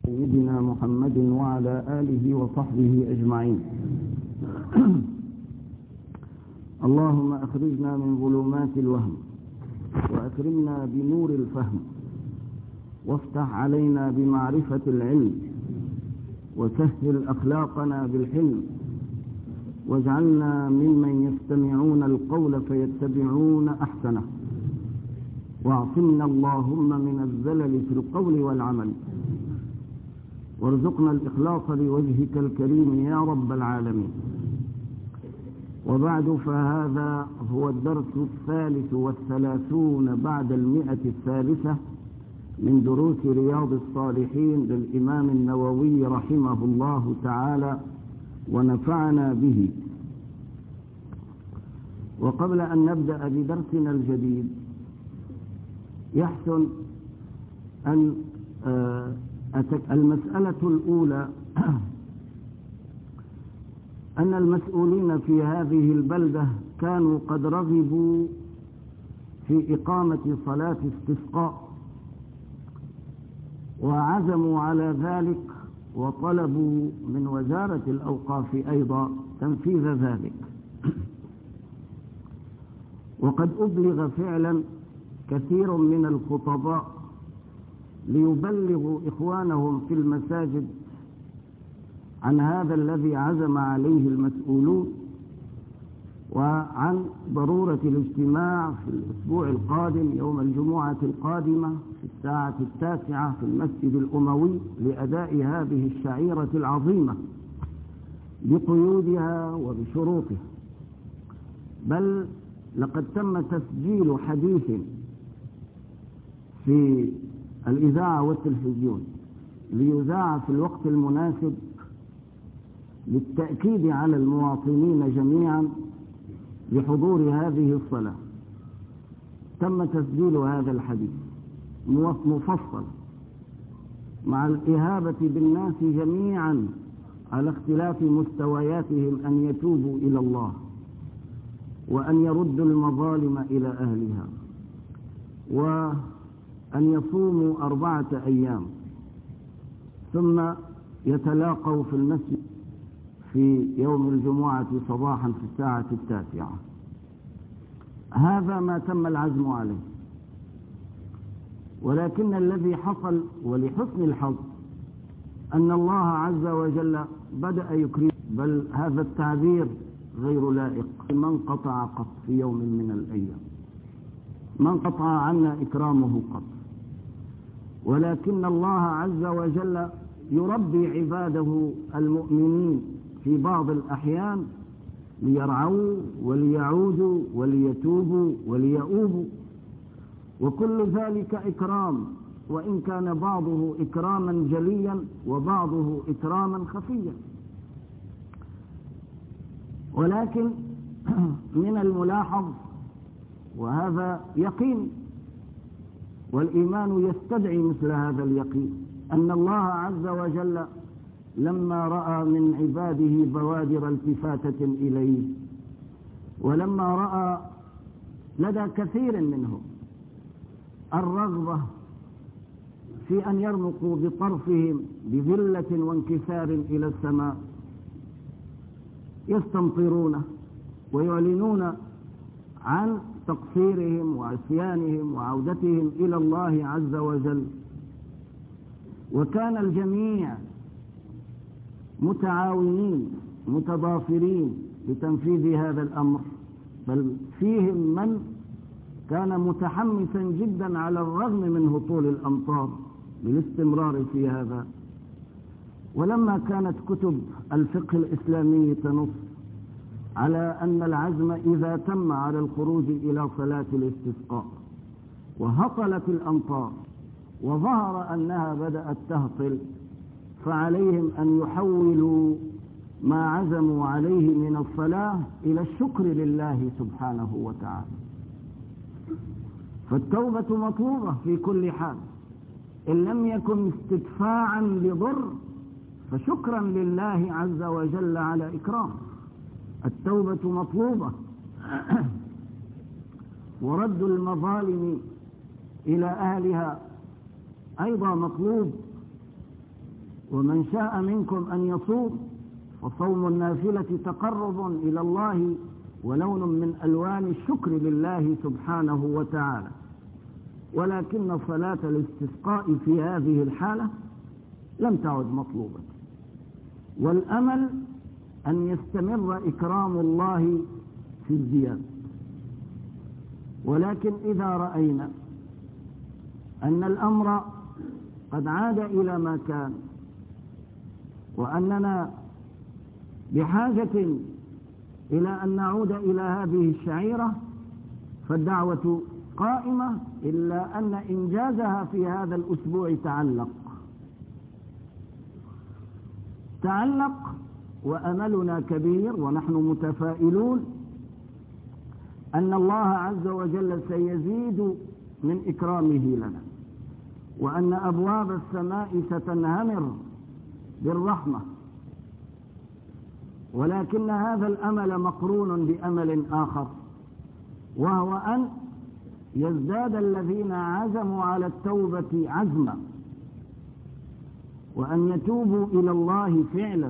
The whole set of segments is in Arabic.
سيدنا محمد وعلى آله وصحبه أجمعين. اللهم أخرجنا من ظلمات الوهم وأكرمنا بنور الفهم وافتح علينا بمعرفة العلم وسهل أخلاقنا بالحلم واجعلنا ممن يستمعون القول فيتبعون أحسنه واعصمنا اللهم من الزلل في القول والعمل وارزقنا الإخلاص لوجهك الكريم يا رب العالمين. وبعد، فهذا هو الدرس 33 بعد 100 من دروس رياض الصالحين للإمام النووي رحمه الله تعالى ونفعنا به. وقبل أن نبدأ بدرسنا الجديد يحسن أن المسألة الأولى أن المسؤولين في هذه البلدة كانوا قد رغبوا في إقامة صلاة استسقاء وعزموا على ذلك وطلبوا من وزارة الأوقاف أيضا تنفيذ ذلك، وقد أبلغ فعلا كثير من الخطباء ليبلغوا إخوانهم في المساجد عن هذا الذي عزم عليه المسؤولون وعن ضرورة الاجتماع في الأسبوع القادم يوم الجمعة القادمة في الساعة 9 في المسجد الأموي لأداء هذه الشعيرة العظيمة بقيودها وبشروطها. بل لقد تم تسجيل حديث في الإذاعة والتلفزيون ليذاع في الوقت المناسب للتأكيد على المواطنين جميعا بحضور هذه الصلاة. تم تسجيل هذا الحديث مفصل مع الإهابة بالناس جميعا على اختلاف مستوياتهم أن يتوبوا إلى الله وأن يردوا المظالم إلى أهلها وأن يصوموا 4 أيام ثم يتلاقوا في المسجد في يوم الجمعة صباحا في الساعة 9. هذا ما تم العزم عليه، ولكن الذي حصل ولحسن الحظ أن الله عز وجل بدأ يكرم، بل هذا التعبير غير لائق، من قطع قط في يوم من الأيام، من قطع عنا إكرامه قط، ولكن الله عز وجل يربي عباده المؤمنين في بعض الأحيان ليرعوا وليعودوا وليتوبوا وليؤوبوا، وكل ذلك إكرام، وإن كان بعضه إكراما جليا وبعضه إكراما خفيا. ولكن من الملاحظ، وهذا يقين والإيمان يستدعي مثل هذا اليقين، أن الله عز وجل لما رأى من عباده بوادر التفاتة إليه، ولما رأى لدى كثير منهم الرغبة في أن يرمقوا بطرفهم بذلة وانكسار إلى السماء، يستمطرون ويعلنون عن تقصيرهم وعصيانهم وعودتهم إلى الله عز وجل، وكان الجميع متعاونين متضافرين لتنفيذ هذا الأمر، بل فيهم من كان متحمسا جدا على الرغم من هطول الأمطار للاستمرار في هذا. ولما كانت كتب الفقه الإسلامي تنص على أن العزم إذا تم على الخروج إلى صلاة الاستسقاء وهطلت الأمطار وظهر أنها بدأت تهطل، فعليهم أن يحولوا ما عزموا عليه من الصلاة إلى الشكر لله سبحانه وتعالى. فالتوبة مطلوبة في كل حال، إن لم يكن استدفاعا لضر فشكرا لله عز وجل على إكرام. التوبة مطلوبة ورد المظالم إلى أهلها أيضا مطلوب، ومن شاء منكم أن يصوم، وصوم النافلة تقرب إلى الله ولون من ألوان الشكر لله سبحانه وتعالى. ولكن صلاة الاستسقاء في هذه الحالة لم تعد مطلوبة، والأمل أن يستمر إكرام الله في الزيادة. ولكن إذا رأينا أن الأمر قد عاد إلى ما كان، وأننا بحاجة إلى أن نعود إلى هذه الشعيرة، فالدعوة قائمة، إلا أن إنجازها في هذا الأسبوع تعلق وأملنا كبير، ونحن متفائلون أن الله عز وجل سيزيد من إكرامه لنا، وأن أبواب السماء ستنهمر بالرحمة. ولكن هذا الأمل مقرون بأمل آخر، وهو أن يزداد الذين عزموا على التوبة عزما، وأن يتوبوا إلى الله فعلا،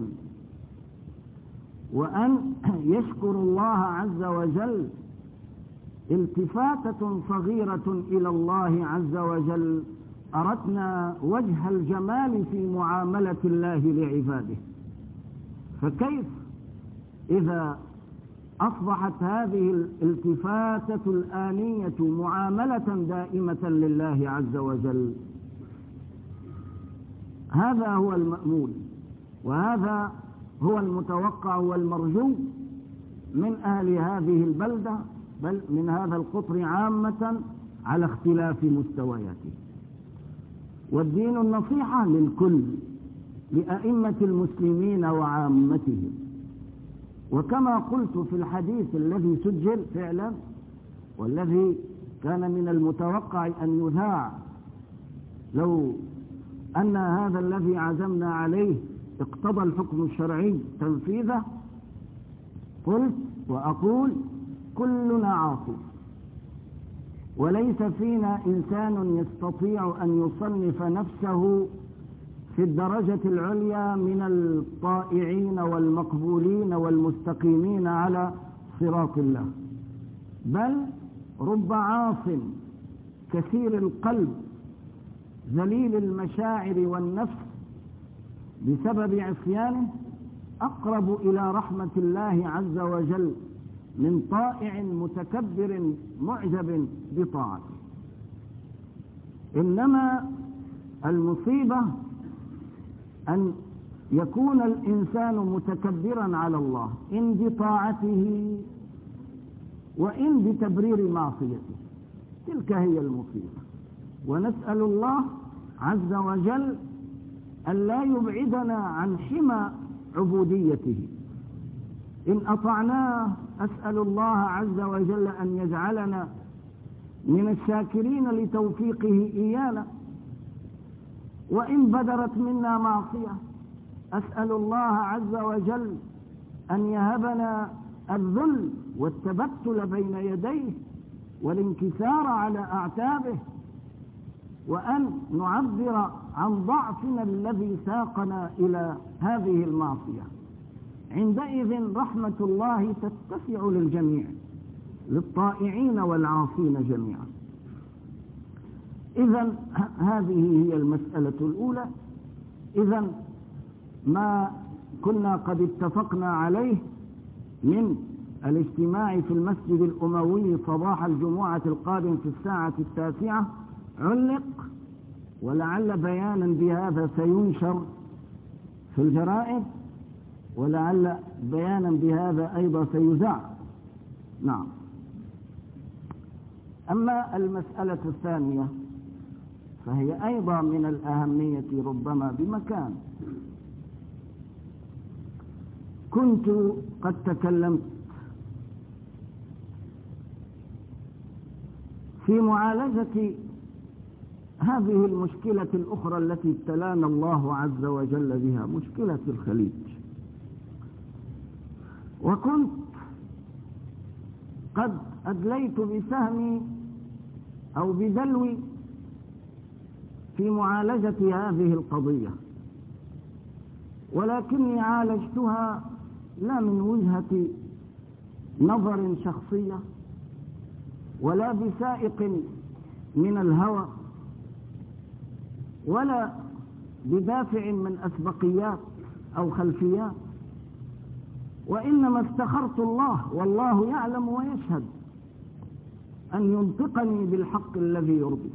وأن يشكروا الله عز وجل التفاتة صغيرة إلى الله عز وجل. أردنا وجه الجمال في معاملة الله لعباده، فكيف إذا أصبحت هذه الالتفاتة الآنية معاملة دائمة لله عز وجل؟ هذا هو المأمول، وهذا هو المتوقع والمرجو من أهل هذه البلدة، بل من هذا القطر عامة على اختلاف مستوياته. والدين النصيحة للكل، لأئمة المسلمين وعامتهم. وكما قلت في الحديث الذي سجل فعلا، والذي كان من المتوقع أن يذاع لو أن هذا الذي عزمنا عليه اقتضى الحكم الشرعي تنفيذه، قلت وأقول: كلنا عاصي، وليس فينا إنسان يستطيع أن يصنف نفسه في الدرجة العليا من الطائعين والمقبولين والمستقيمين على صراط الله، بل رب عاص كثير القلب ذليل المشاعر والنفس بسبب عصيانه أقرب إلى رحمة الله عز وجل من طائع متكبر معجب بطاعته. إنما المصيبة أن يكون الإنسان متكبرا على الله، إن بطاعته وإن بتبرير معصيته، تلك هي المصيبة. ونسأل الله عز وجل أن لا يبعدنا عن حمى عبوديته. إن أطعناه أسأل الله عز وجل أن يجعلنا من الشاكرين لتوفيقه إيانا، وإن بدرت منا معصية أسأل الله عز وجل أن يهبنا الذل والتبتل بين يديه والانكسار على أعتابه، وأن نعبر عن ضعفنا الذي ساقنا إلى هذه المعصية. عندئذ رحمة الله تتسع للجميع، للطائعين والعاصين جميعا. إذن هذه هي المسألة الأولى. إذن ما كنا قد اتفقنا عليه من الاجتماع في المسجد الأموي صباح الجمعة القادم في الساعة 9 علق، ولعل بيانا بهذا سينشر في الجرائد، ولعل بيانا بهذا أيضا سيذاع. نعم. أما المسألة الثانية فهي أيضا من الأهمية ربما بمكان. كنت قد تكلمت في معالجة هذه المشكلة الأخرى التي ابتلانا الله عز وجل بها، مشكلة الخليج، وكنت قد أدليت بسهمي أو بدلوي في معالجة هذه القضية. ولكني عالجتها لا من وجهة نظر شخصية ولا بسائق من الهوى ولا بدافع من أسبقيات أو خلفيات، وإنما استخرت الله والله يعلم ويشهد أن ينطقني بالحق الذي يرضي.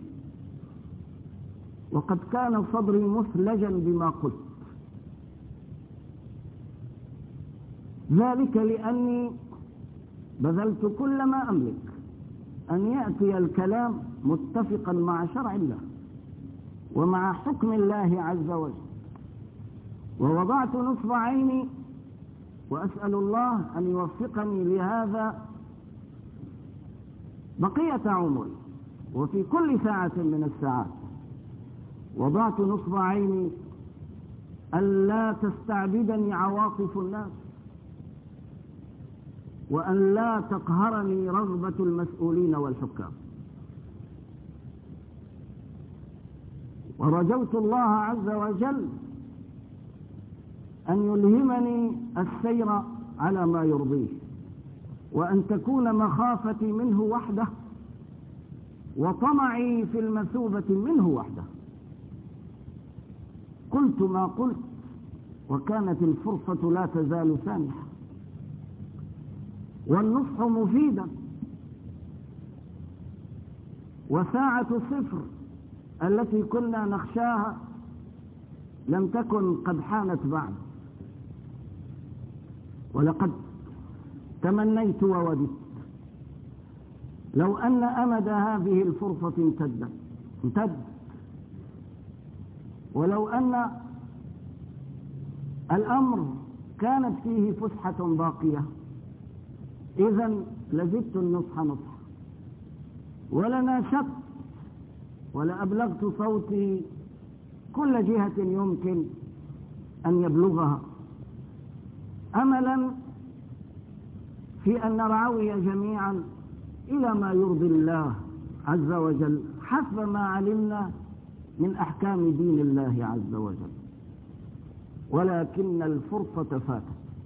وقد كان صدري مثلجا بما قلت، ذلك لأني بذلت كل ما أملك أن يأتي الكلام متفقا مع شرع الله ومع حكم الله عز وجل، ووضعت نصب عيني وأسأل الله أن يوفقني لهذا بقية عمري وفي كل ساعة من الساعات. وضعت نصب عيني ألا تستعبدني عواطف الناس، وأن لا تقهرني رغبة المسؤولين والحكام. ورجوت الله عز وجل أن يلهمني السير على ما يرضيه، وأن تكون مخافتي منه وحده وطمعي في المثوبة منه وحده. قلت ما قلت وكانت الفرصة لا تزال سانحة، والنصح مفيدا، وساعة صفر التي كنا نخشاها لم تكن قد حانت بعد. ولقد تمنيت ووددت لو أن أمد هذه الفرصة امتد، ولو أن الأمر كانت فيه فسحة باقية إذن لزدت النصح نصح، ولناشدت ولأبلغت صوتي كل جهة يمكن أن يبلغها، أملا في أن نرعوي جميعا إلى ما يرضي الله عز وجل حسب ما علمنا من أحكام دين الله عز وجل. ولكن الفرصة فاتت،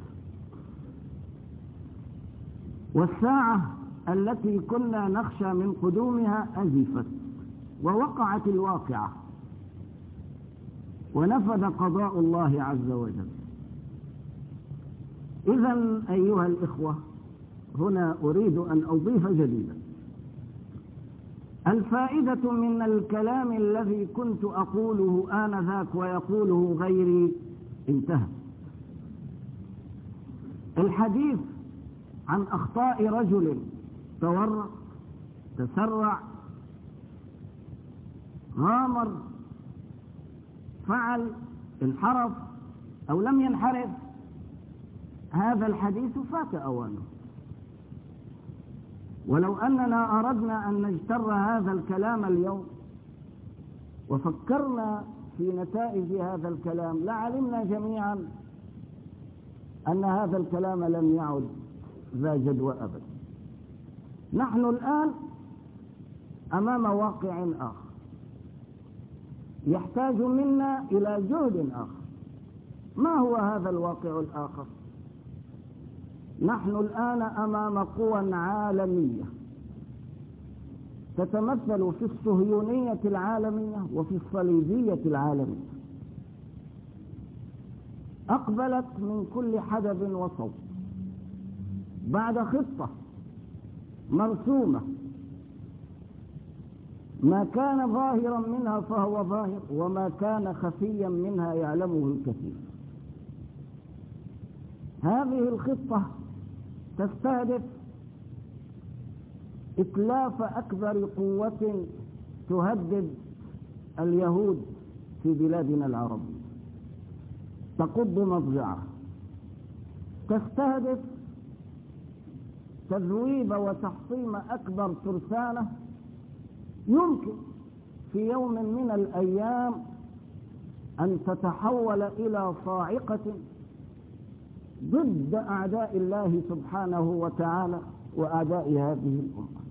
والساعة التي كنا نخشى من قدومها أزفت ووقعت الواقعة، ونفذ قضاء الله عز وجل. إذن أيها الإخوة، هنا أريد أن أضيف جديدا. الفائدة من الكلام الذي كنت أقوله آنذاك ويقوله غيري انتهى. الحديث عن أخطاء رجل تورط، تسرع، غامر، فعل، انحرف أو لم ينحرف، هذا الحديث فات أوانه. ولو أننا أردنا أن نجتر هذا الكلام اليوم وفكرنا في نتائج هذا الكلام لعلمنا جميعا أن هذا الكلام لم يعد ذا جدوى أبدا. نحن الآن أمام واقع آخر يحتاج منا إلى جهد آخر. ما هو هذا الواقع الآخر؟ نحن الآن أمام قوى عالمية تتمثل في الصهيونية العالمية وفي الصليبية العالمية، أقبلت من كل حدب وصوب بعد خطة مرسومة، ما كان ظاهرا منها فهو ظاهر، وما كان خفيا منها يعلمه الكثير. هذه الخطة تستهدف إتلاف أكبر قوة تهدد اليهود في بلادنا العربية، تقض مضجعه، تستهدف تذويب وتحطيم أكبر ترسانة يمكن في يوم من الأيام أن تتحول إلى صاعقة ضد أعداء الله سبحانه وتعالى وأعداء هذه الأمة.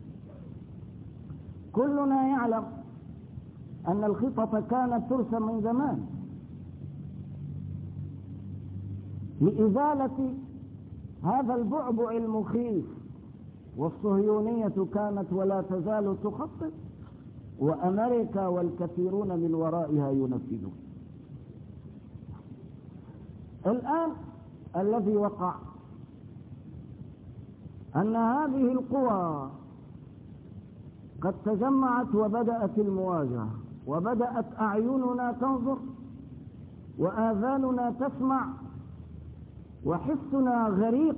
كلنا يعلم أن الخطط كانت ترسم من زمان، لإزالة هذا البعبع المخيف. والصهيونية كانت ولا تزال تخطط، وأمريكا والكثيرون من ورائها ينفذون. الآن الذي وقع أن هذه القوى قد تجمعت وبدأت المواجهة، وبدأت أعيننا تنظر وآذاننا تسمع وحسنا غريق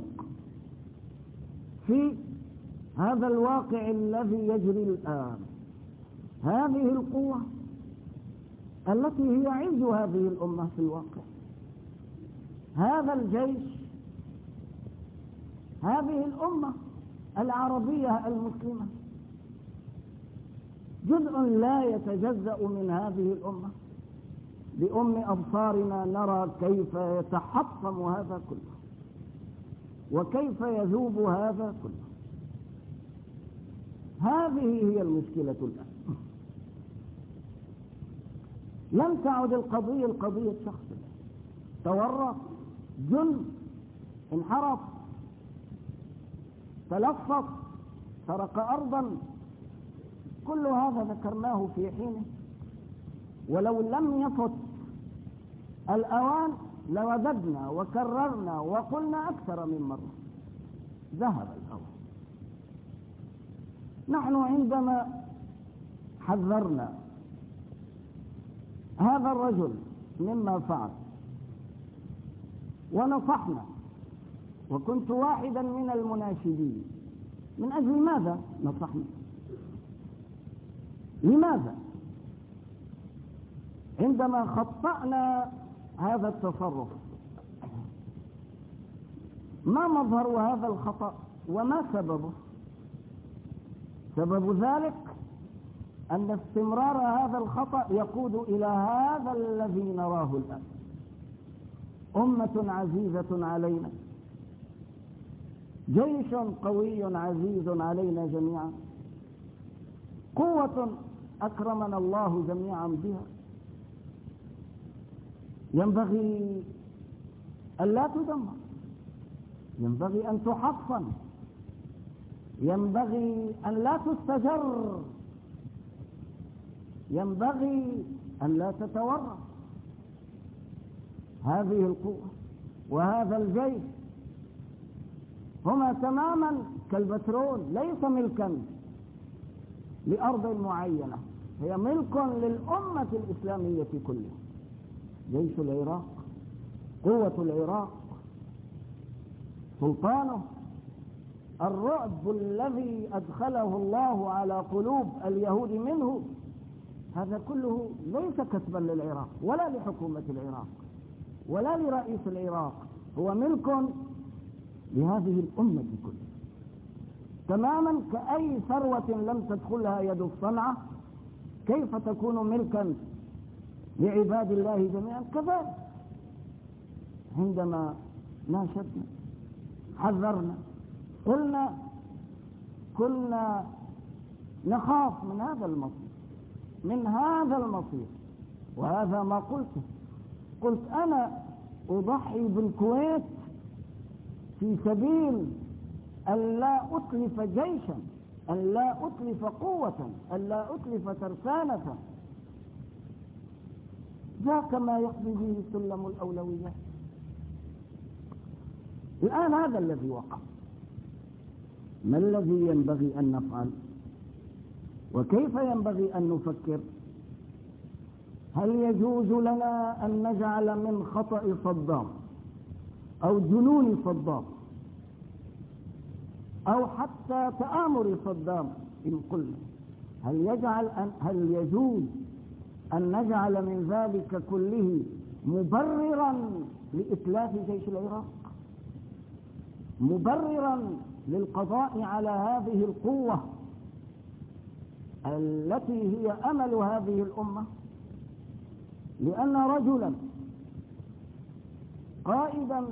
في هذا الواقع الذي يجري الآن. هذه القوة التي هي عز هذه الأمة في الواقع، هذا الجيش، هذه الأمة العربية المسلمة، جزء لا يتجزأ من هذه الأمة. بأم أبصارنا نرى كيف يتحطم هذا كله وكيف يذوب هذا كله. هذه هي المشكلة الآن. لم تعد القضية شخص تورط، جن، انحرف، تلفظ، سرق أرضا، كل هذا ذكرناه في حينه، ولو لم يفت الأوان لوددنا وكررنا وقلنا أكثر من مرة. ذهب الأوان. نحن عندما حذرنا هذا الرجل مما فعل ونصحنا، وكنت واحدا من المناشدين، من أجل ماذا نصحنا؟ لماذا؟ عندما خطأنا هذا التصرف، ما مظهر هذا الخطأ وما سببه؟ سبب ذلك أن استمرار هذا الخطأ يقود إلى هذا الذي نراه الآن. أمة عزيزة علينا، جيش قوي عزيز علينا جميعا، قوة أكرمنا الله جميعا بها، ينبغي أن لا تدمر، ينبغي أن تحصن، ينبغي أن لا تستجر، ينبغي أن لا تتورط. هذه القوة وهذا الجيش هما تماما كالبترول، ليس ملكا لأرض معينة، هي ملك للأمة الإسلامية كلها. جيش العراق، قوة العراق، سلطانه، الرعب الذي أدخله الله على قلوب اليهود منه، هذا كله ليس كسبا للعراق ولا لحكومة العراق ولا لرئيس العراق، هو ملك لهذه الأمة كلها، تماما كأي ثروة لم تدخلها يد الصنعة كيف تكون ملكا لعباد الله جميعا. كذلك عندما ناشدنا، حذرنا، قلنا، كنا نخاف من هذا المصير، من هذا المصير، وهذا ما قلته. قلت أنا أضحي بالكويت في سبيل أن لا أتلف جيشا، أن لا أتلف قوة، أن لا أتلف ترسانة. ذاك ما يقضي به سلم الأولويات. الآن هذا الذي وقع. ما الذي ينبغي أن نفعل؟ وكيف ينبغي أن نفكر؟ هل يجوز لنا أن نجعل من خطأ صدام أو جنون صدام أو حتى تآمر صدام، إن قلنا هل يجوز أن نجعل من ذلك كله مبررا لإتلاف جيش العراق، مبررا للقضاء على هذه القوة التي هي أمل هذه الأمة؟ لأن رجلا قائدا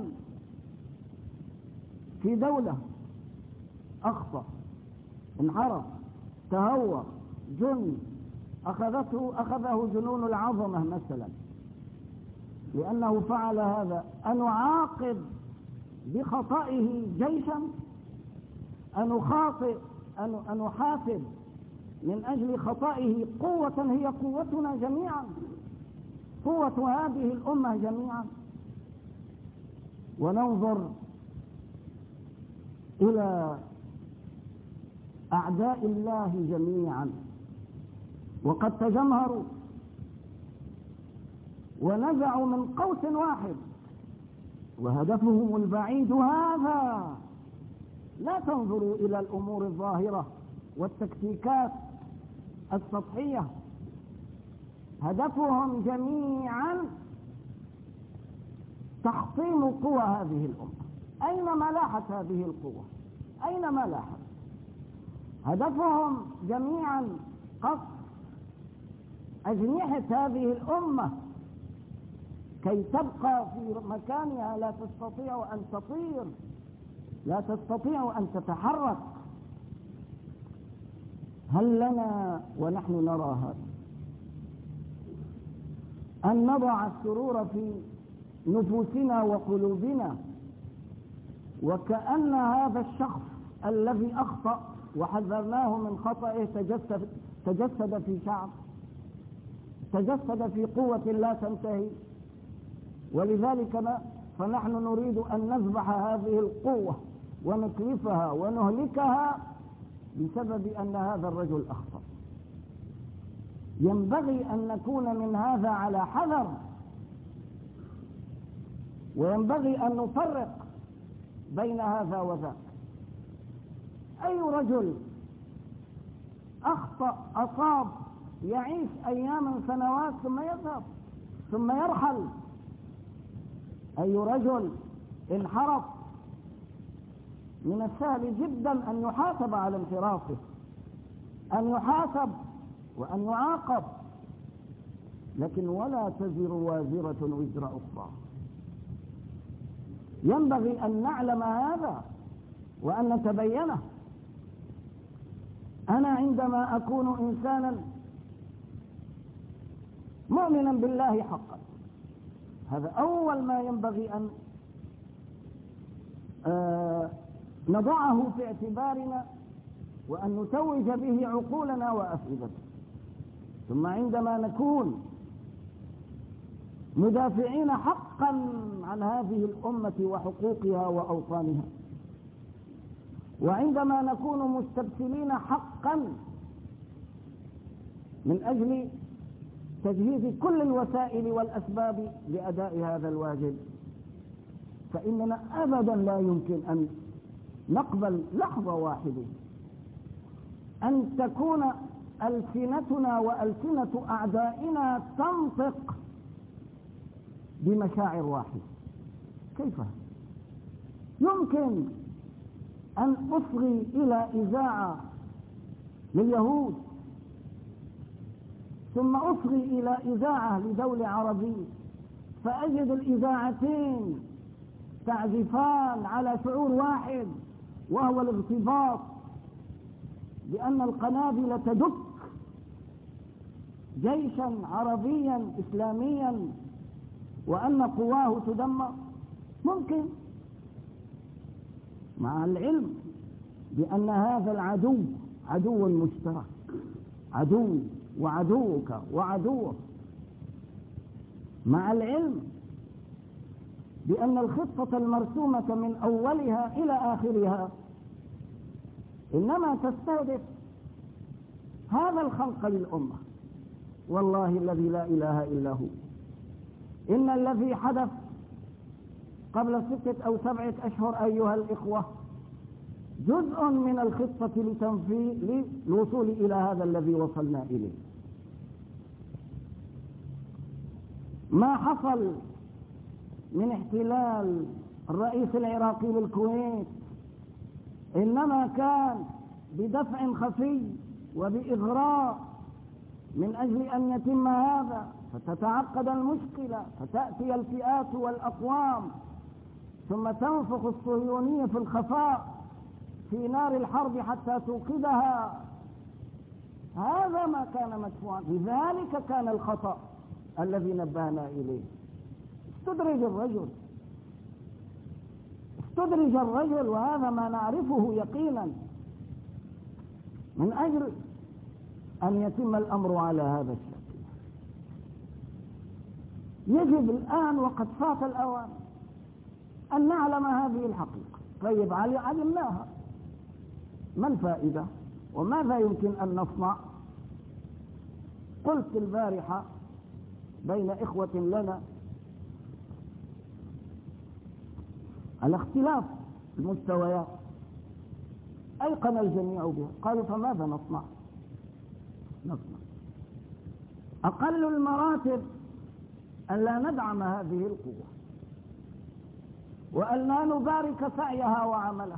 في دولة أخطأ، انحرف، تهور، أخذه جنون العظمة مثلا، لأنه فعل هذا، أن نعاقب بخطئه جيشا؟ أن نحاسب من أجل خطئه قوة هي قوتنا جميعا، قوة هذه الأمة جميعا؟ وننظر إلى أعداء الله جميعا وقد تجمهروا ونزعوا من قوس واحد وهدفهم البعيد هذا. لا تنظروا إلى الأمور الظاهرة والتكتيكات السطحية، هدفهم جميعا تحطيم قوى هذه الأمة. أينما لاحت هذه القوة، أينما لاحت، هدفهم جميعا قصف أجنحة هذه الأمة كي تبقى في مكانها، لا تستطيع أن تطير، لا تستطيع أن تتحرك. هل لنا ونحن نرى هذا أن نضع السرور في نفوسنا وقلوبنا وكأن هذا الشخص الذي أخطأ وحذرناه من خطئه تجسد في شعب، تجسد في قوة لا تنتهي، ولذلك فنحن نريد أن نذبح هذه القوة ونتلفها ونهلكها بسبب أن هذا الرجل أخطأ. ينبغي أن نكون من هذا على حذر، وينبغي أن نفرق بين هذا وذاك. أي رجل أخطأ أصاب يعيش أياما سنوات ثم يذهب ثم يرحل. أي رجل انحرف من السهل جدا أن يحاسب على انحرافه، أن يحاسب وأن يعاقب، لكن ولا تزر وازرة وزر أخرى. ينبغي أن نعلم هذا وأن نتبينه. أنا عندما أكون إنسانا مؤمنا بالله حقا، هذا أول ما ينبغي أن نضعه في اعتبارنا وأن نتوج به عقولنا وأفئدتنا. ثم عندما نكون مدافعين حقا عن هذه الأمة وحقوقها وأوطانها، وعندما نكون مستبسلين حقا من أجل تجهيز كل الوسائل والأسباب لأداء هذا الواجب، فإننا أبدا لا يمكن أن نقبل لحظة واحدة أن تكون ألسنتنا وألسنة أعدائنا تنطق بمشاعر واحدة. كيف يمكن أن أصغي إلى إذاعة لليهود ثم أصغي إلى إذاعة لدولة عربية فأجد الإذاعتين تعزفان على شعور واحد، وهو الاغتباط بأن القنابل تدك جيشا عربيا إسلاميا وأن قواه تدمر؟ ممكن، مع العلم بأن هذا العدو عدو مشترك، عدو وعدوك وعدوك، مع العلم بأن الخطة المرسومة من أولها إلى آخرها إنما تستهدف هذا الخلق للأمة. والله الذي لا إله إلا هو، إن الذي حدث قبل 6 أو 7 أشهر أيها الإخوة جزء من الخطة للوصول إلى هذا الذي وصلنا إليه. ما حصل من احتلال الرئيس العراقي للكويت إنما كان بدفع خفي وبإغراء من أجل أن يتم هذا، فتتعقد المشكلة، فتأتي الفئات والأقوام ثم تنفخ الصهيونية في الخفاء في نار الحرب حتى توقدها. هذا ما كان مدفوعا، لذلك كان الخطأ الذي نبهنا إليه. استدرج الرجل، وهذا ما نعرفه يقينا، من أجل أن يتم الأمر على هذا الشكل. يجب الآن وقد فات الأوان أن نعلم هذه الحقيقة. طيب علمناها، ما الفائدة وماذا يمكن أن نصنع؟ قلت البارحة بين إخوة لنا على اختلاف المستويات أيقن الجميع بها. قالوا فماذا نصنع؟ أقل المراتب أن لا ندعم هذه القوة وأن لا نبارك سعيها وعملها.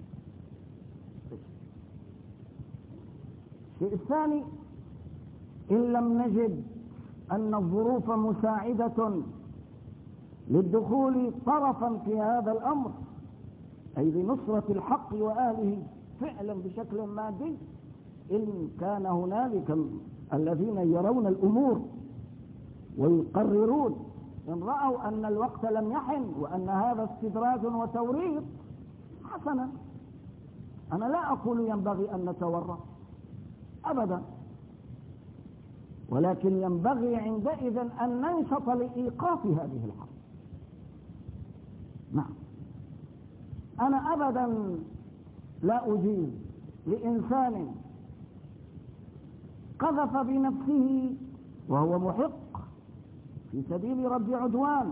الشيء الثاني، إن لم نجد أن الظروف مساعدة للدخول طرفا في هذا الأمر، أي لنصرة الحق وأهله فعلا بشكل مادي، إن كان هنالك الذين يرون الأمور ويقررون، إن رأوا أن الوقت لم يحن وأن هذا استدراج وتوريط، حسنا، أنا لا أقول ينبغي أن نتورط أبدا، ولكن ينبغي عندئذ أن ننشط لإيقاف هذه الحرب. نعم، أنا أبدا لا أجيز لإنسان قذف بنفسه وهو محق في سبيل رد عدوان،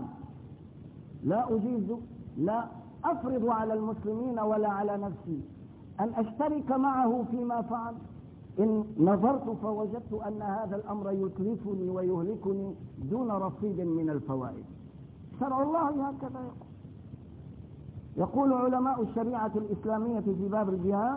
لا أفرض على المسلمين ولا على نفسي أن أشترك معه فيما فعل. إن نظرت فوجدت أن هذا الأمر يتلفني ويهلكني دون رصيد من الفوائد. شرع الله هكذا يقول علماء الشريعة الإسلامية في باب الجهاد: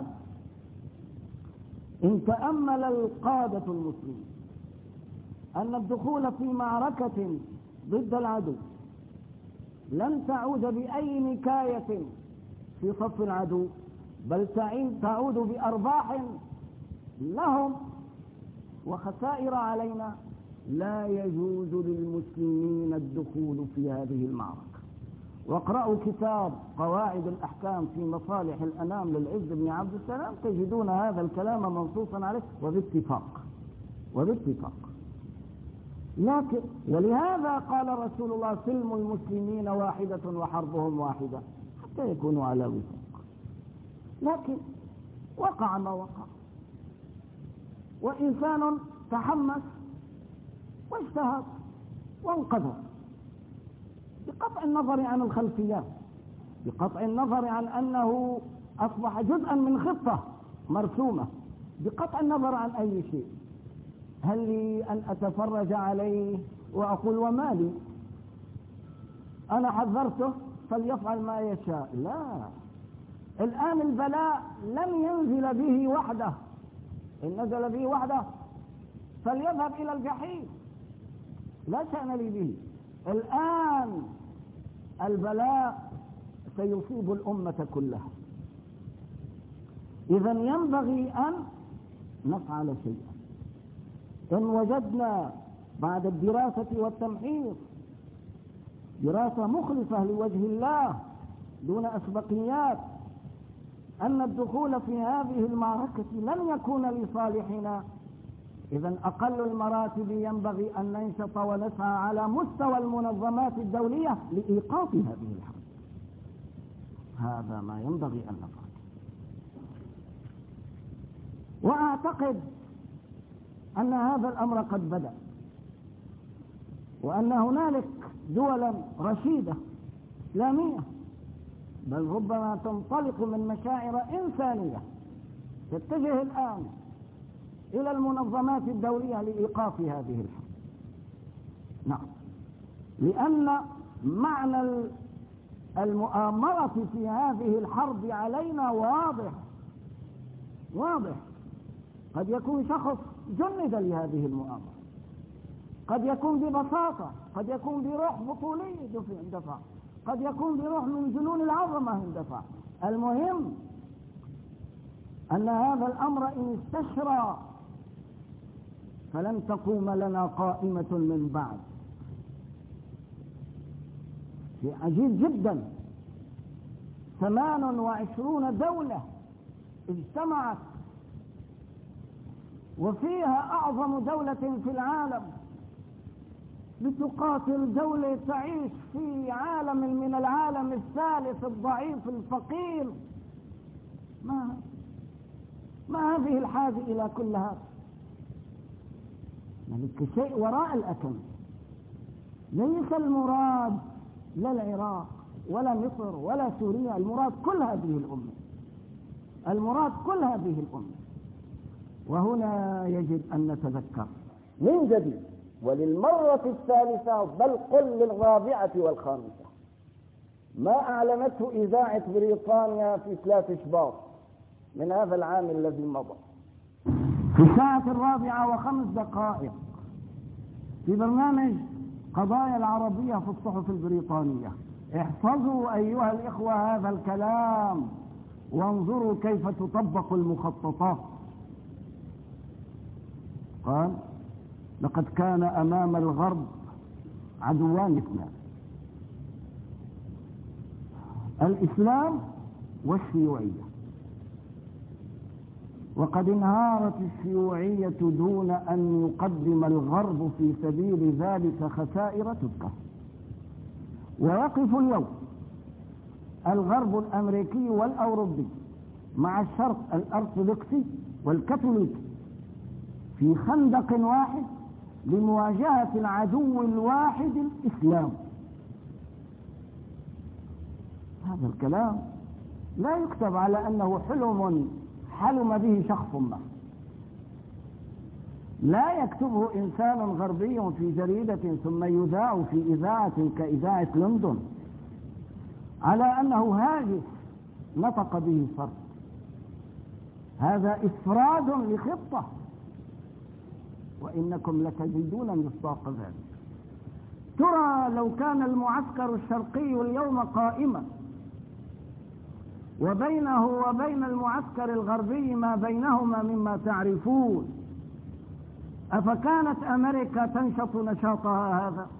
إن تأمل القادة المسلمين أن الدخول في معركة ضد العدو لن تعود بأي نكاية في صف العدو، بل تعود بأرباح لهم وخسائر علينا، لا يجوز للمسلمين الدخول في هذه المعركة. واقرأوا كتاب قواعد الأحكام في مصالح الأنام للعز بن عبد السلام، تجدون هذا الكلام منصوصا عليه وباتفاق. لكن ولهذا قال رسول الله: سلم المسلمين واحدة وحربهم واحدة، حتى يكونوا على وفاق. لكن وقع ما وقع، وإنسان تحمس واجتهد وانقذ، بقطع النظر عن الخلفيات، بقطع النظر عن أنه أصبح جزءا من خطة مرسومة، بقطع النظر عن أي شيء. هل لي أن أتفرج عليه وأقول وما لي، أنا حذرته فليفعل ما يشاء؟ لا، الآن البلاء لم ينزل به وحده، إن نزل به وحده فليذهب إلى الجحيم، لا شأن لي به. الآن البلاء سيصيب الأمة كلها، إذن ينبغي أن نفعل شيئا. إن وجدنا بعد الدراسة والتمحيص دراسة مخلصة لوجه الله دون أسبقيات أن الدخول في هذه المعركة لن يكون لصالحنا، إذن أقل المراتب ينبغي أن ننشط ونسعى على مستوى المنظمات الدولية لإيقاف هذه الحرب. هذا ما ينبغي أن نفعل. وأعتقد أن هذا الأمر قد بدأ، وأن هنالك دولا رشيدة إسلامية، بل ربما تنطلق من مشاعر إنسانية، تتجه الآن إلى المنظمات الدولية لإيقاف هذه الحرب. نعم، لأن معنى المؤامرة في هذه الحرب علينا واضح. قد يكون شخص جند لهذه المؤامرة، قد يكون ببساطة، قد يكون بروح بطولية اندفع، قد يكون بروح من جنون العظمة اندفع. المهم أن هذا الأمر إن استشرى فلن تقوم لنا قائمة من بعد. شيء عجيب جدا. 28 دولة اجتمعت، وفيها أعظم دولة في العالم لتقاتل دولة تعيش في عالم من العالم الثالث الضعيف الفقير. ما هذه الحاجة إلى كل هذا؟ يعني شيء وراء الأكل. ليس المراد لا العراق ولا مصر ولا سوريا، المراد كل هذه الأمة، المراد كل هذه الأمة. وهنا يجب أن نتذكر من جديد وللمرة الثالثة، بل قل للرابعة والخامسة، ما أعلنته إذاعة بريطانيا في 3 شباط من هذا العام الذي مضى في الساعة 4:05 في برنامج قضايا العربية في الصحف البريطانية. احفظوا أيها الإخوة هذا الكلام وانظروا كيف تطبق المخططات. قال: لقد كان أمام الغرب عدوان 2، الإسلام والشيوعية، وقد انهارت الشيوعية دون أن يقدم الغرب في سبيل ذلك خسائر تذكر. ويقف اليوم الغرب الأمريكي والأوروبي مع الشرق الأرثوذكسي والكاثوليكي في خندق واحد لمواجهة العدو الواحد الإسلام. هذا الكلام لا يكتب على أنه حلم به شخص ما، لا يكتبه إنسان غربي في جريدة ثم يذاع في إذاعة كإذاعة لندن على أنه هاجس نطق به فرد. هذا إفراد لخطة، وإنكم لتجدون مصداق ذلك. ترى لو كان المعسكر الشرقي اليوم قائما وبينه وبين المعسكر الغربي ما بينهما مما تعرفون، أفكانت أمريكا تنشط نشاطها هذا؟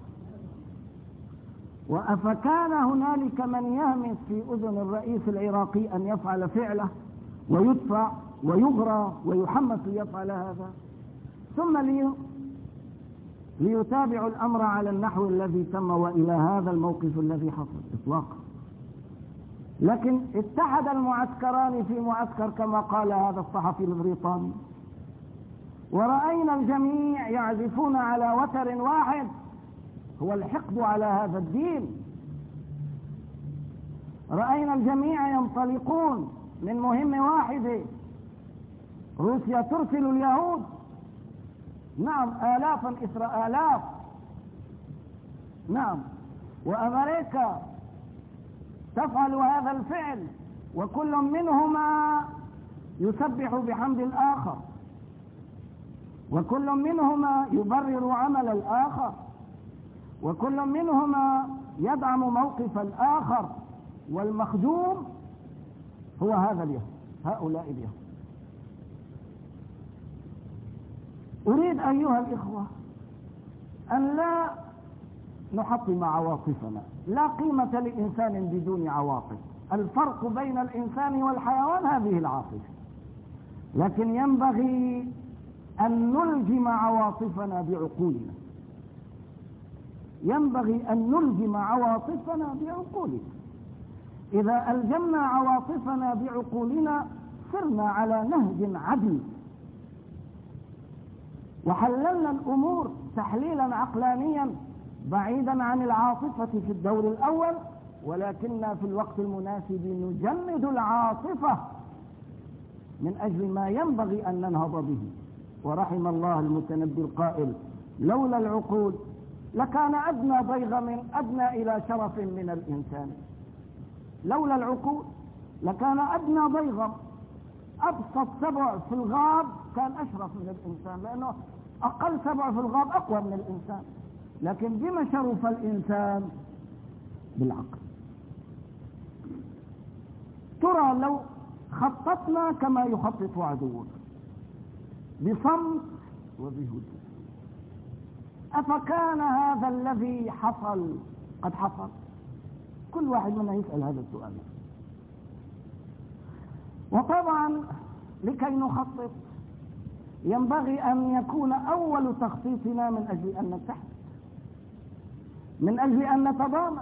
وأفكان هنالك من يهمس في أذن الرئيس العراقي أن يفعل فعله ويدفع ويغرى ويحمس ليفعل هذا، ثم ليتابعوا الأمر على النحو الذي تم وإلى هذا الموقف الذي حصل إطلاقا. لكن اتحد المعسكران في معسكر كما قال هذا الصحفي البريطاني، ورأينا الجميع يعزفون على وتر واحد، هو الحقد على هذا الدين. رأينا الجميع ينطلقون من مهمة واحدة، روسيا ترسل اليهود، نعم آلافا إثر آلاف، نعم، وأمريكا تفعل هذا الفعل، وكل منهما يسبح بحمد الآخر، وكل منهما يبرر عمل الآخر، وكل منهما يدعم موقف الآخر، والمخدوم هو هذا اليهود، هؤلاء اليهود. أريد أيها الإخوة أن لا نحطم عواطفنا، لا قيمة لإنسان بدون عواطف. الفرق بين الإنسان والحيوان هذه العاطفة، لكن ينبغي أن نلجم عواطفنا بعقولنا، ينبغي أن نلجم عواطفنا بعقولنا. إذا ألجمنا عواطفنا بعقولنا سرنا على نهج عدل وحللنا الأمور تحليلا عقلانيا بعيدا عن العاطفة في الدور الأول، ولكننا في الوقت المناسب نجمد العاطفة من أجل ما ينبغي أن ننهض به. ورحم الله المتنبي القائل: لولا العقول لكان أدنى ضيغم أدنى إلى شرف من الإنسان. لولا العقول لكان أدنى ضيغم، أبسط سبع في الغاب كان أشرف من الإنسان، لأنه أقل سبع في الغاب أقوى من الإنسان. لكن بما شرف الإنسان؟ بالعقل. ترى لو خططنا كما يخطط عدونا بصمت وبهدوء، أفكان هذا الذي حصل قد حصل؟ كل واحد منا يسأل هذا السؤال. وطبعا لكي نخطط ينبغي أن يكون أول تخطيطنا من أجل أن نتحد، من أجل أن نتضامن.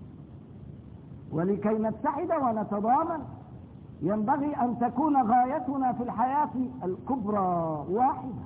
ولكي نتحد ونتضامن ينبغي أن تكون غايتنا في الحياة الكبرى واحدة.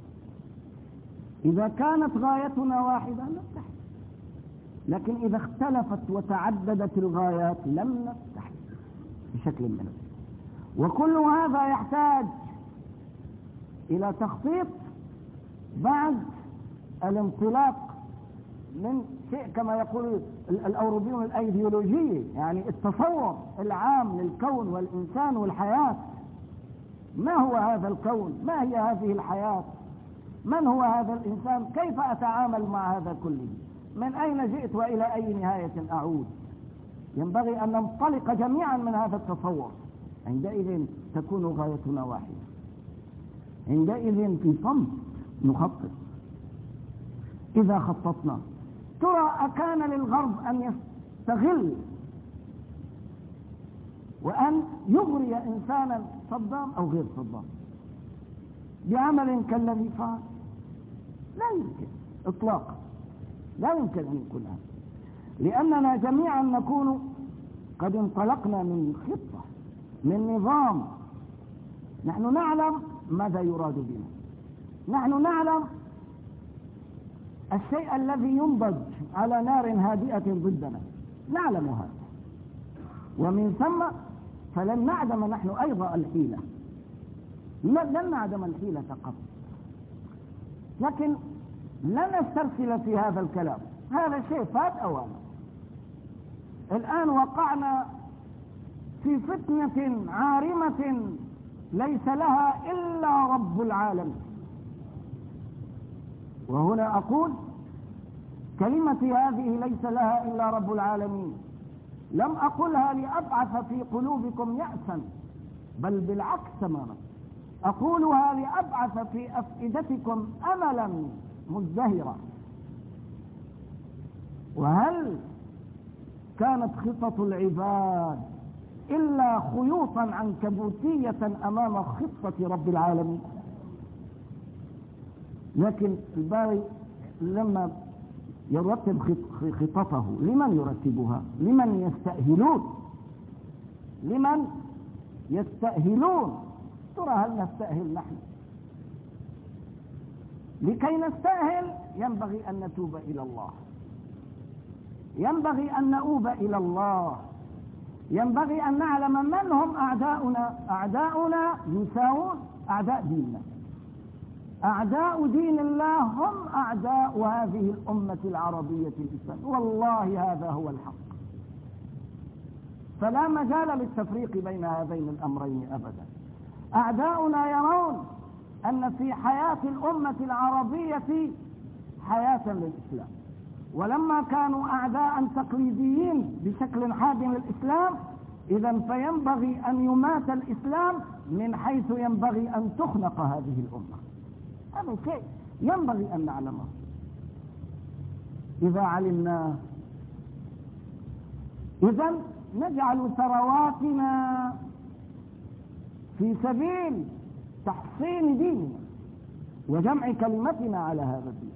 إذا كانت غايتنا واحدة نتحد، لكن إذا اختلفت وتعددت الغايات لم نتحد بشكل من الأشكال. وكل هذا يحتاج إلى تخطيط بعد الانطلاق من شيء كما يقول الأوروبيون الأيديولوجية، يعني التصور العام للكون والإنسان والحياة. ما هو هذا الكون؟ ما هي هذه الحياة؟ من هو هذا الإنسان؟ كيف أتعامل مع هذا كله؟ من أين جئت وإلى أي نهاية أعود؟ ينبغي أن ننطلق جميعا من هذا التصور. عندئذ تكون غايتنا واحدة، عندئذ في صمت نخطط. إذا خططنا ترى أكان للغرب أن يستغل وأن يغري إنسانا صدام أو غير صدام بعمل كالذي فعل؟ لا يمكن إطلاقا، لا يمكن أن يكون هذا، لأننا جميعا نكون قد انطلقنا من خطة، من نظام. نحن نعلم ماذا يراد بنا، نحن نعلم الشيء الذي ينضج على نار هادئة ضدنا، نعلم هذا، ومن ثم فلن نعدم نحن أيضا الحيلة، لن نعدم الحيلة قط، لكن لن نسترسل في هذا الكلام. هذا شيء فات أولا. الآن وقعنا في فتنة عارمة ليس لها إلا رب العالمين. وهنا أقول كلمتي هذه ليس لها إلا رب العالمين، لم أقلها لأبعث في قلوبكم يأسا، بل بالعكس تماما، أقولها لأبعث في أفئدتكم أملا مزدهرا. وهل كانت خطط العباد إلا خيوطا عنكبوتية أمام خطة رب العالمين؟ لكن الباري لما يرتب خططه لمن يرتبها؟ لمن يستأهلون، لمن يستأهلون. ترى هل نستأهل نحن؟ لكي نستأهل ينبغي أن نتوب إلى الله، ينبغي أن نؤوب إلى الله، ينبغي أن نعلم من هم أعداؤنا. أعداؤنا يساوون أعداء ديننا، أعداء دين الله هم أعداء هذه الأمة العربية الإسلامية، والله هذا هو الحق، فلا مجال للتفريق بين هذين الأمرين أبدا. أعداؤنا يرون أن في حياة الأمة العربية حياة للإسلام، ولما كانوا أعداء تقليديين بشكل حاد للإسلام، إذن فينبغي أن يمات الإسلام من حيث ينبغي أن تخنق هذه الأمة. هذا شيء ينبغي أن نعلمه. إذا علمنا إذن نجعل ثرواتنا في سبيل تحصين ديننا وجمع كلمتنا على هذا الدين،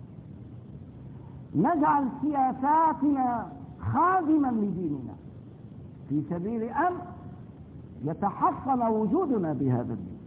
نجعل سياساتنا خادما لديننا في سبيل أن يتحصن وجودنا بهذا الدين،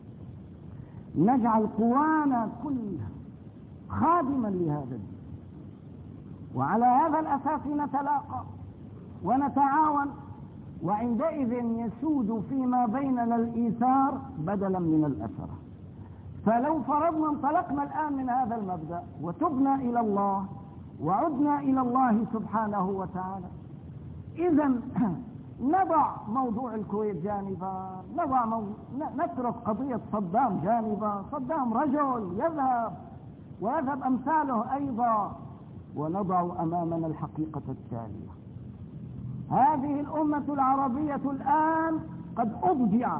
نجعل قوانا كلها خادما لهذا الدين، وعلى هذا الأساس نتلاقى ونتعاون، وعندئذ يسود فيما بيننا الإيثار بدلا من الأثرة. فلو فرضنا انطلقنا الآن من هذا المبدأ وتبنا إلى الله وعدنا إلى الله سبحانه وتعالى، إذن نضع موضوع الكويت جانبا، نترك قضية صدام جانبا، صدام رجل يذهب ويذهب أمثاله أيضا، ونضع أمامنا الحقيقة التالية: هذه الأمة العربية الآن قد أضجعت،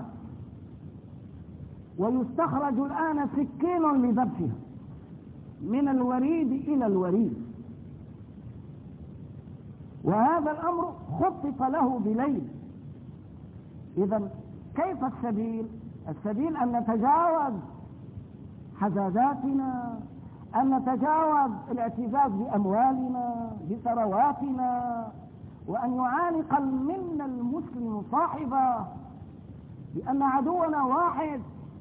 ويستخرج الآن سكين لذبحها من الوريد إلى الوريد، وهذا الأمر خطط له بليل. إذن كيف السبيل؟ السبيل أن نتجاوز حزازاتنا، أن نتجاوز الاعتزاز بأموالنا بثرواتنا، وأن يعانق منا المسلم صاحبه، لأن عدونا واحد،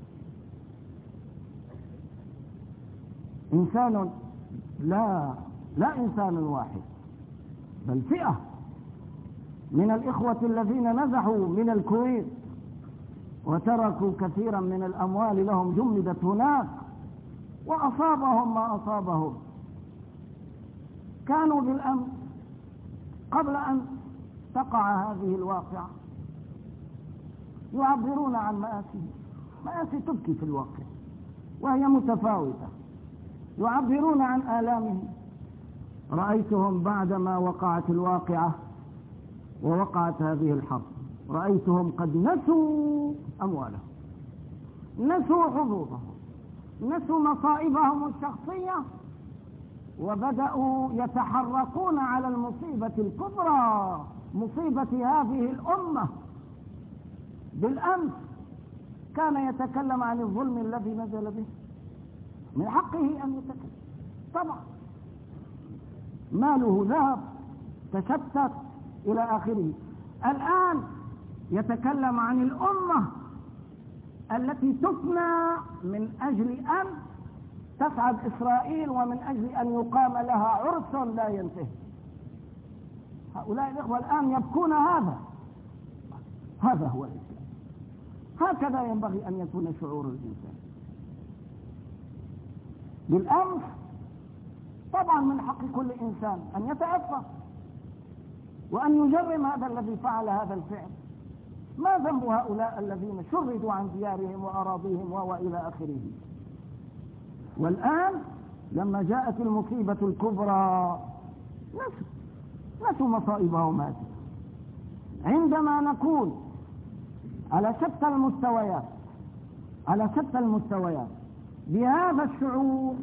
إنسان، لا إنسان واحد، بل فئة من الإخوة الذين نزحوا من الكويت وتركوا كثيرا من الأموال لهم جمدت هناك وأصابهم ما أصابهم. كانوا بالأمس قبل أن تقع هذه الواقعة يعبرون عن مآسي تبكي في الواقع وهي متفاوتة، يعبرون عن آلامهم. رأيتهم بعدما وقعت الواقعة ووقعت هذه الحرب، رأيتهم قد نسوا أموالهم، نسوا حظوظهم، نسوا مصائبهم الشخصية، وبدأوا يتحركون على المصيبة الكبرى، مصيبة هذه الأمة. بالأمس كان يتكلم عن الظلم الذي نزل به، من حقه أن يتكلم طبعا، ماله ذهب تشتت إلى آخره. الآن يتكلم عن الأمة التي تفنى من أجل أن تسعد إسرائيل ومن أجل أن يقام لها عرس لا ينتهي. هؤلاء الإخوة الآن يبكون هذا هو الإسلام. هكذا ينبغي أن يكون شعور الإنسان. بالأمس طبعا من حق كل إنسان أن يتأفف وأن يجرم هذا الذي فعل هذا الفعل. ما ذنب هؤلاء الذين شردوا عن ديارهم وأراضيهم وإلى آخره؟ والآن لما جاءت المصيبة الكبرى نسوا مصائبهم هذه. عندما نكون على شتى المستويات بهذا الشعور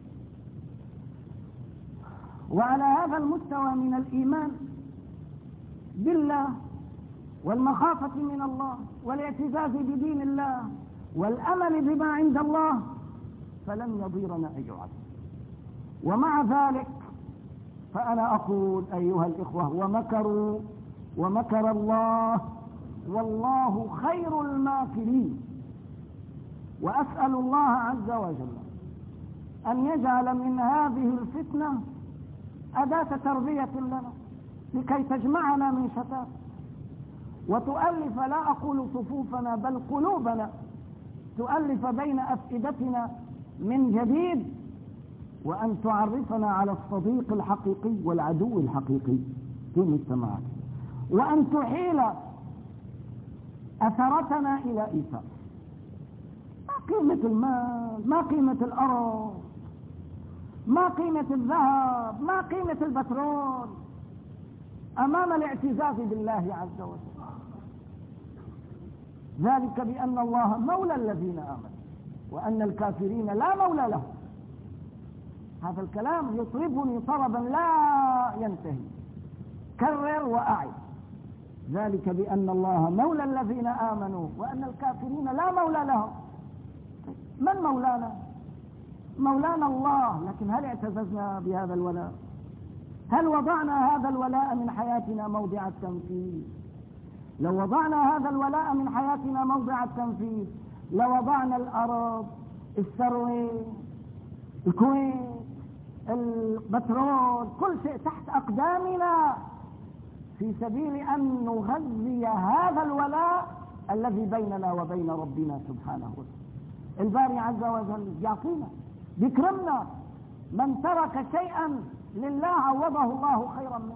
وعلى هذا المستوى من الإيمان بالله والمخافة من الله والاعتزاز بدين الله والأمل بما عند الله، فلن يضيرنا أي عدو. ومع ذلك فأنا أقول أيها الإخوة، ومكر الله والله خير الماكرين. وأسأل الله عز وجل أن يجعل من هذه الفتنة أداة تربية لنا لكي تجمعنا من شتات وتؤلف، لا أقول صفوفنا بل قلوبنا، تؤلف بين أفئدتنا من جديد، وأن تعرفنا على الصديق الحقيقي والعدو الحقيقي في مجتمعنا، وأن تحيل أثرتنا إلى إيثار. ما قيمة المال، ما قيمة الأرض، ما قيمة الذهب، ما قيمة البترول أمام الاعتزاز بالله عز وجل. ذلك بأن الله مولى الذين آمنوا وأن الكافرين لا مولى لهم. هذا الكلام يطربني طربا لا ينتهي، كرر وأعد. ذلك بأن الله مولى الذين آمنوا وأن الكافرين لا مولى لهم. من مولانا؟ مولانا الله، لكن هل اعتززنا بهذا الولاء؟ هل وضعنا هذا الولاء من حياتنا موضع التنفيذ؟ لو وضعنا هذا الولاء من حياتنا موضع التنفيذ لوضعنا الأرض، الثروة، الكويت، البترول، كل شيء تحت أقدامنا في سبيل أن نغذي هذا الولاء الذي بيننا وبين ربنا سبحانه وتعالى. الباري عز وجل يعطينا، يكرمنا. من ترك شيئا لله عوضه الله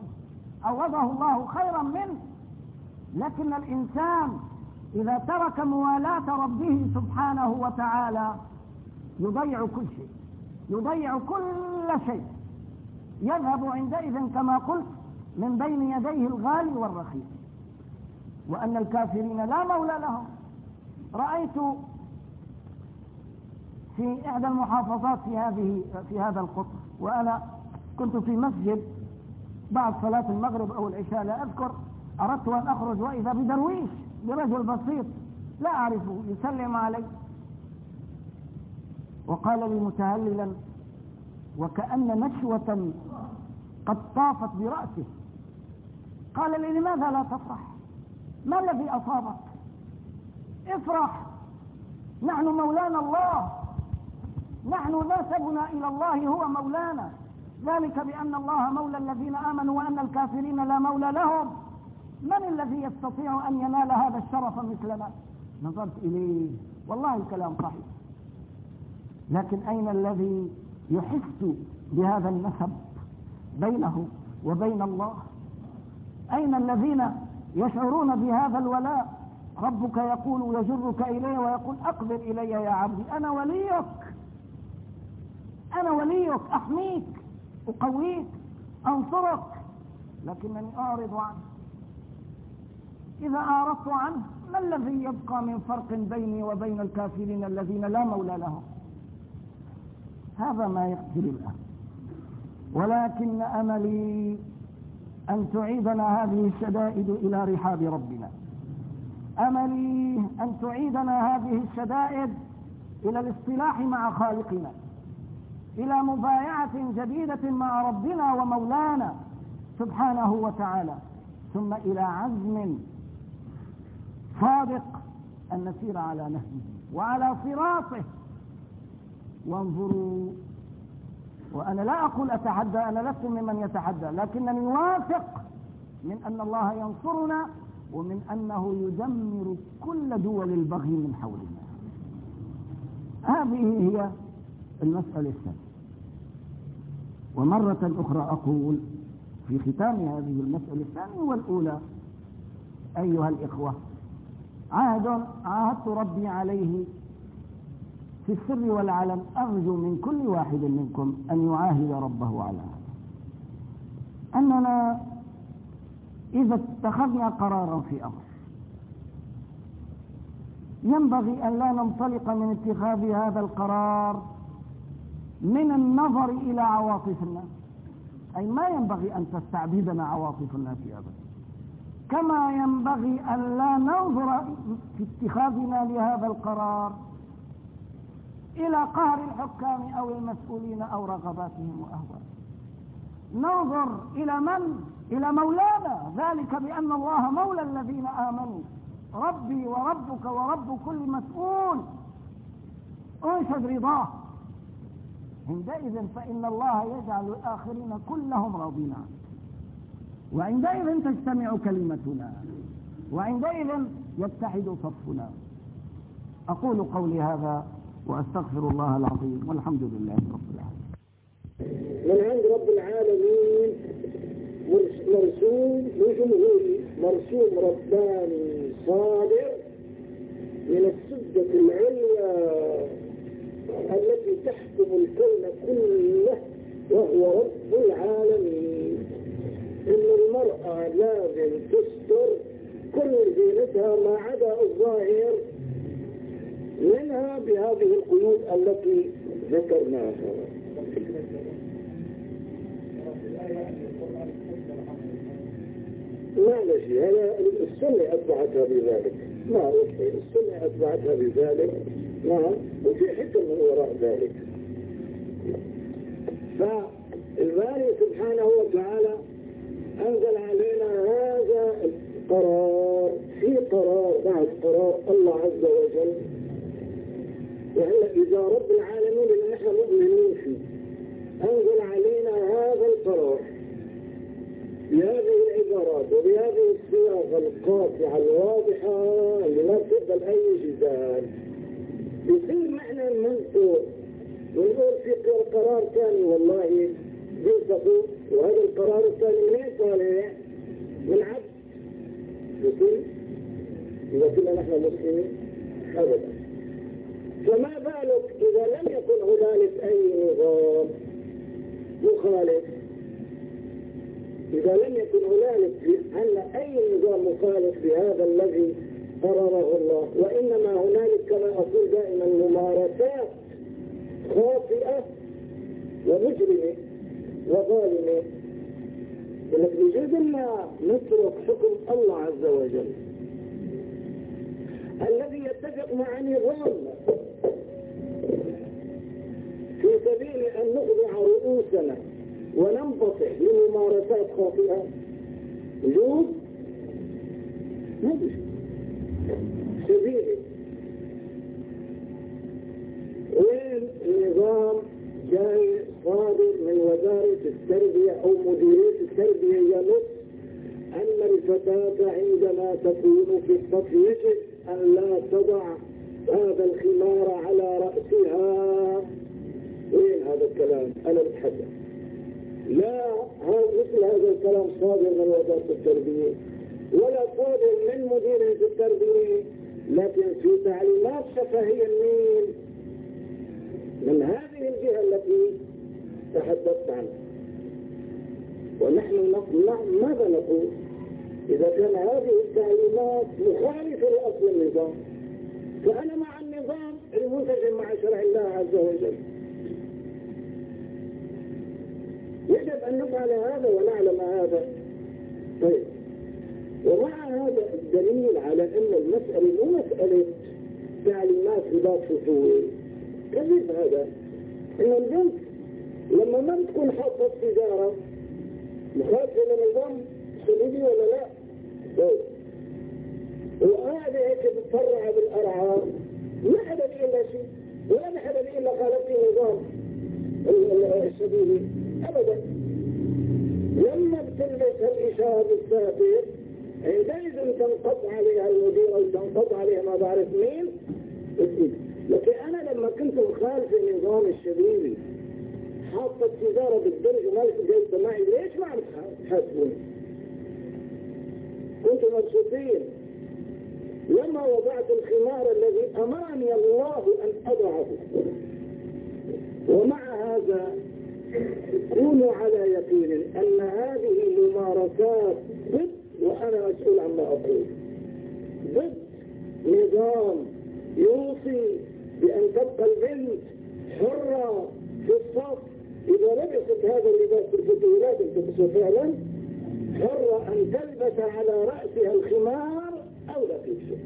خيرا منه. لكن الإنسان إذا ترك موالاة ربه سبحانه وتعالى يضيع كل شيء، يذهب عندئذ كما قلت من بين يديه الغالي والرخيص. وأن الكافرين لا مولى لهم. رأيت في إحدى المحافظات في هذا القطر، وأنا كنت في مسجد بعد صلاة المغرب أو العشاء لا أذكر، أردت أن أخرج وإذا بدرويش، برجل بسيط لا أعرفه، يسلم علي وقال لي متهللا وكأن نشوة قد طافت برأسه، قال لي: لماذا لا تفرح؟ ما الذي أصابك؟ افرح، نحن مولانا الله، نحن نسبنا إلى الله، هو مولانا، ذلك بأن الله مولى الذين آمنوا وأن الكافرين لا مولى لهم. من الذي يستطيع أن ينال هذا الشرف مثلنا؟ نظرت إليه، والله الكلام صحيح، لكن أين الذي يحس بهذا النسب بينه وبين الله؟ أين الذين يشعرون بهذا الولاء؟ ربك يقول يجرك إليه ويقول: أقبل إلي يا عبدي، أنا وليك، أنا وليك، أحميك، أقويك، أنصرك، لكنني أعرض عنه. إذا أعرضت عنه ما الذي يبقى من فرق بيني وبين الكافرين الذين لا مولى لهم؟ هذا ما يقتل الآن. ولكن أملي أن تعيدنا هذه الشدائد إلى رحاب ربنا، أملي أن تعيدنا هذه الشدائد إلى الاصطلاح مع خالقنا، إلى مبايعة جديدة مع ربنا ومولانا سبحانه وتعالى، ثم إلى عزم صادق أن نسير على نهجه وعلى صراطه. وانظروا، وأنا لا أقول أتحدى، أنا لست ممن يتحدى، لكنني واثق من أن الله ينصرنا ومن أنه يدمر كل دول البغي من حولنا. هذه هي المسألة الثانية. ومرة أخرى أقول في ختام هذه المسألة الثانية والأولى: أيها الإخوة، عاهدت ربي عليه في السر والعلن، أرجو من كل واحد منكم أن يعاهد ربه على هذا، أننا إذا اتخذنا قرارا في أمر ينبغي أن لا ننطلق من اتخاذ هذا القرار من النظر إلى عواطف الناس، أي ما ينبغي أن تستعبدنا عواطف الناس أبدا، كما ينبغي أن لا ننظر في اتخاذنا لهذا القرار إلى قهر الحكام أو المسؤولين أو رغباتهم وأهوائهم. ننظر إلى من؟ إلى مولانا، ذلك بأن الله مولى الذين آمنوا، ربي وربك ورب كل مسؤول، انشد رضاه. عندئذ فإن الله يجعل الآخرين كلهم راضين عنه، وعندئذ تجتمع كلمتنا، وعندئذ يتحد صفنا. أقول قولي هذا وأستغفر الله العظيم، والحمد لله رب العالمين. من عند رب العالمين مرسوم لجمهوري، مرسوم رباني صادر من السدة العليا التي تحكم الكون كله، وهو رب العالمين. إن المرأة لازم تستر كل زينتها ما عدا الظاهر منها بهذه القيود التي ذكرناها. لا شيء، هذا السنة أتبعتها بذلك، ما أشيء، السنة أتبعتها بذلك، نعم، وفي حكم من وراء ذلك. فالباري سبحانه وتعالى أنزل علينا هذا القرار، في قرار بعد قرار الله عز وجل، وإلا إذا رب العالمين اللي نحن مؤمنين فيه أنزل علينا هذا القرار بهذه العبارات وبهذه الصيغ القاطعة الواضحة اللي ما تقبل أي جدال، يصير معنا المنطق ونقول في قرار ثاني والله بيصفوا، وهذا القرار الثاني منين طالع؟ من عبد. يصير إذا كنا نحن مسلمين أبدا. فما بالك إذا لم يكن هنالك أي نظام مخالف، إذا لم يكن هنالك أي نظام مخالف بهذا الذي قرره الله، وإنما هنالك كما أقول دائما ممارسات خاطئة ومجرمة وظالمة لك يجوز أن نترك حكم الله عز وجل الذي يتفق مع نظام في سبيل أن نخضع رؤوسنا وننبطح لممارسات خاطئة. يجوز؟ ما يجوز. سبيلي وين النظام جاي صادر من وزارة التربية أو مديرية التربية ينص أن الفتاة عندما تكون في الصف يجب أن لا تضع هذا الخمار على رأسها. وين هذا الكلام؟ أنا بتحدث. لا، مثل هذا الكلام صادر من وزارة التربية ولا صادر من مديرية التربية، لكن في تعليمات شفهية من هذه الجهة التي تحدثت عنها. ونحن ماذا نقول إذا كان هذه التعليمات مخالفة لأصل النظام؟ فأنا مع النظام المنسجم مع شرع الله عز وجل. يجب أن نفعل هذا ونعلم هذا. طيب، ومع هذا الدليل على أن المسألة مو مسألة تعليمات لباس فتوى. كذب هذا. إن البنت لما ما تكون حاطة سيجارة مخالفة للنظام السعودي ولا لا؟ طيب، وقاعدة هيك بتفرع بالأرعاب، ما حدا بيقول لها شيء ولا ما حدا بيقول لها خالفتي النظام السعودي أبدا. لما بتلبس هالإشارة السافر عندئذ تنقض عليها المدير أو تنقض عليها ما بعرف مين. لكن أنا لما كنت مخالف النظام الشبيبي حاطة سيجارة بالدرج ومالك جايبة معي، ليش ما عم تحاسبوني؟ كنتم مبسوطين لما وضعت الخمار الذي أمرني الله أن أضعه. ومع هذا كونوا على يقين أن هذه الممارسات ضد، وأنا مسؤول عما أقول، ضد نظام يوصي بأن تبقى البنت حرة في الصف. إذا لبست هذا اللباس الفتوى تلبسه فعلا حرة أن تلبس على رأسها الخمار أو لا تلبسه.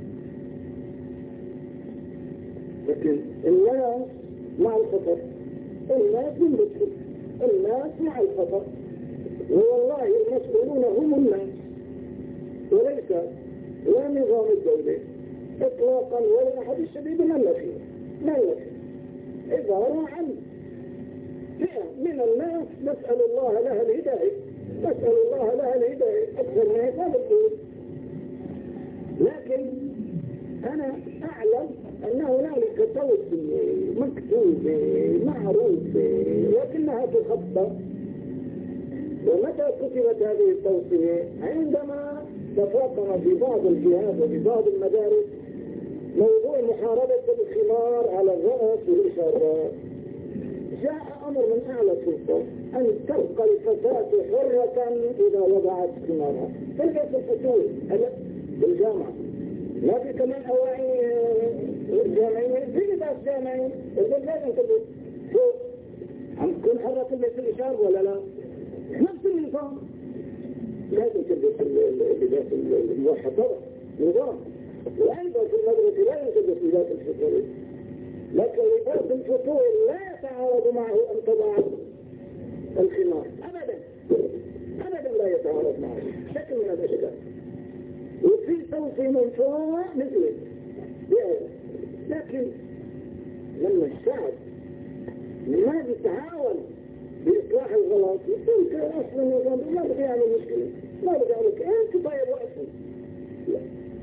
لكن الناس مع الخطر، الناس ينبسوا، الناس مع الخطر، والله المسؤولون هم الناس وليس لا نظام الدولة إطلاقا ولا أحد. الشبيب ما فيه عبارة عن فئة من الناس نسأل الله لها الهداية، نسأل الله لها الهداية أكثر من هذا القول. لكن أنا أعلم أن هنالك توصية مكتوبة معروفة لكنها تخطى. ومتى كتبت هذه التوصية؟ عندما تفاقم في بعض الجهات وفي بعض المدارس موضوع محاربة الخمار على الرأس والإشارات. جاء أمر من أعلى السلطة أن تبقى الفتاة حرة إذا وضعت خمارها. تلبس الفتوى بالجامعة، ما في كمان أواعي جامعية، في لباس جامعي، البنت لازم تلبس فوق. عم تكون حرة تلبس الإشارة ولا لا؟ نفس النظام لازم تلبس اللباس الموحد طبعا نظام. وأيضا في المدرسة لازم تلبس لباس الفتوى، لكن لباس الفتوى لا يتعارض معه أن تضع الخمار أبدا أبدا، لا يتعارض معه شكل من الأشكال. وفي توصي من فوق مثله. لكن لما الشعب ما بيتعاون بإصلاح الغلط يقول كان أصلا النظام ما بدي يعمل مشكلة، ما بدي أعمل أنت ضايع رأسي. لا،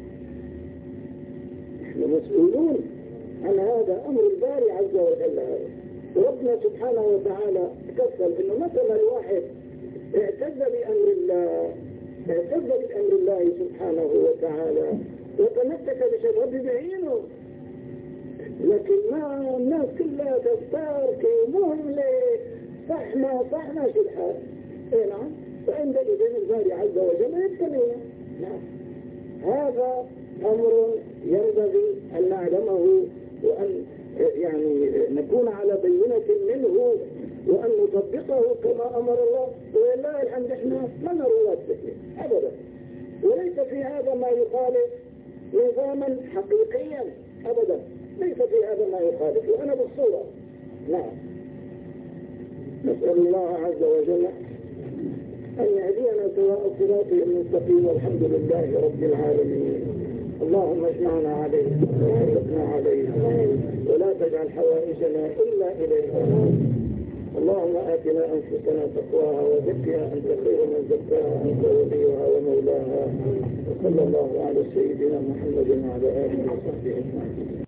احنا مسؤولون عن هذا، أمر الباري عز وجل. ربنا سبحانه وتعالى تكفل إنه مثلا الواحد اعتز بأمر الله سبحانه وتعالى وتمسك بشيء ربي بعينه. لكن ما الناس كلها تستارك مهم صحنا شو الحال. اي نعم، فعندئذ الباري عز وجل يبتلينا. نعم، هذا أمر ينبغي أن نعلمه وأن يعني نكون على بينة منه وأن نطبقه كما أمر الله. ولله الحمد احنا لنا رواد تكليف أبدا، وليس في هذا ما يخالف نظاما حقيقيا أبدا، ليس في هذا ما يخالف، وأنا بالصورة. نعم، نسأل الله عز وجل أن يهدينا سواء الصراط المستقيم، والحمد لله رب العالمين. اللهم اجمعنا عليه ووفقنا عليه، ولا تجعل حوائجنا إلا إليك. اللهم آتنا أنفسنا تقواها وزكها أنت خير من زكاها، أنت وليها ومولاها. وصلى الله على سيدنا محمد وعلى آله وصحبه أجمعين.